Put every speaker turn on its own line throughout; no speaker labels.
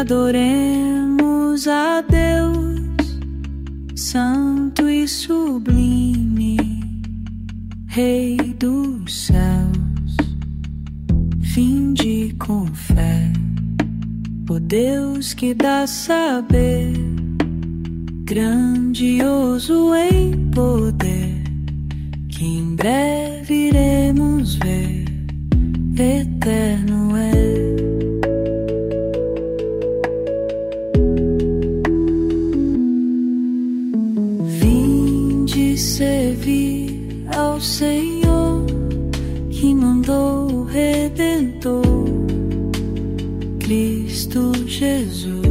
adoremos a Deus, santo e sublime, Rei dos céus. Vinde com fé, ó Deus que dá saber, grandioso em poder, que em breve iremos ver, eterno é. Vinde servir ao Senhor, que mandou o Redentor, Cristo Jesus.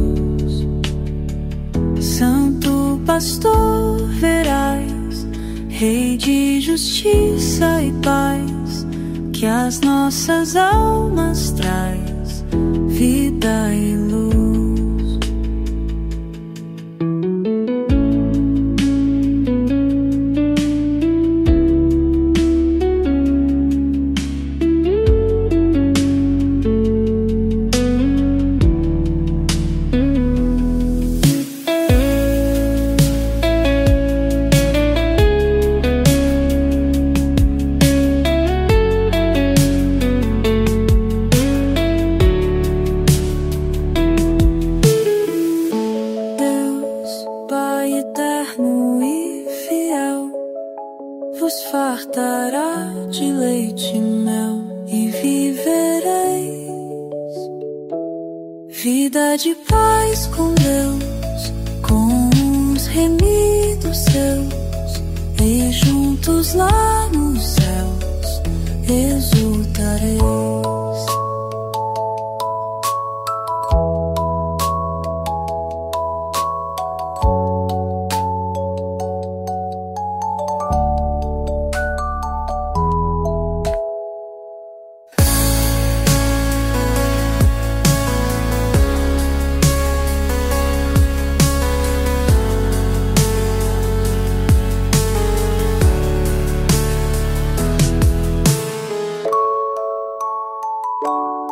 Santo pastor veraz, Rei de justiça e paz, que as nossas almas traz vida e luz. Fartará de leite e mel e vivereis vida de paz com Deus, com os remidos seus, e juntos lá nos céus exultareis.
Bye.